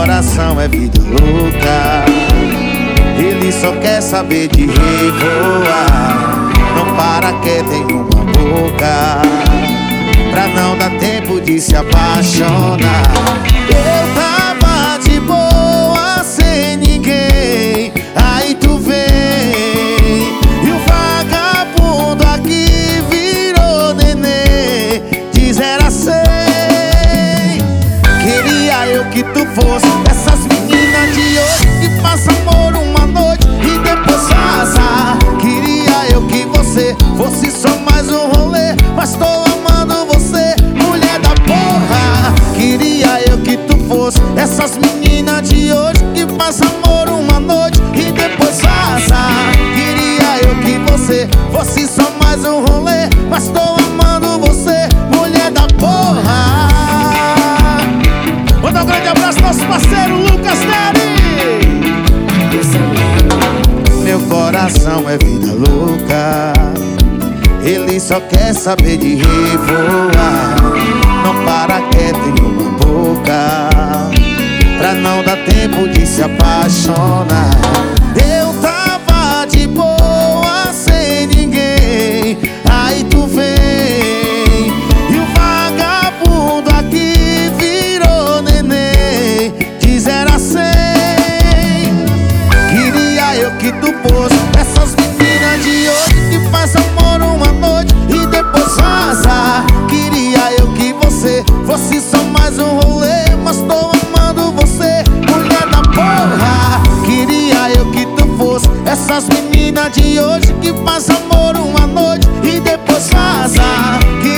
coração é vida louca, ele só quer saber de revoar. Não para quieto em uma boca, pra não dar tempo de se apaixonar. Eu tava de boa sem ninguém, aí tu vem e o vagabundo aqui virou neném. De 0 a 100, queria eu que tu fosse essas meninas de hoje que passa amor uma noite e depois vaza. Queria eu que você fosse só mais um rolê, mas tô amando você, mulher da porra. Queria eu que tu fosse essas meninas de hoje que passa amor uma noite e depois vaza. Queria eu que você fosse só mais um rolê, mas tô amando você, mulher da porra. Manda um grande abraço ao nosso parceiro Lucas Neri. Meu coração é vida louca, ele só quer saber de revoar. Não para quieto em uma boca, pra não dar tempo de se apaixonar. Eu tava de boa sem ninguém, aí tu vem e o vagabundo aqui virou neném. De 0 a 100, queria eu que tu fosse essas meninas de hoje que faz amor uma noite e depois vaza. Queria eu que você fosse só mais um rolê, mas tô amando você, mulher da porra. Queria eu que tu fosse essas meninas de hoje que faz amor uma noite e depois vaza.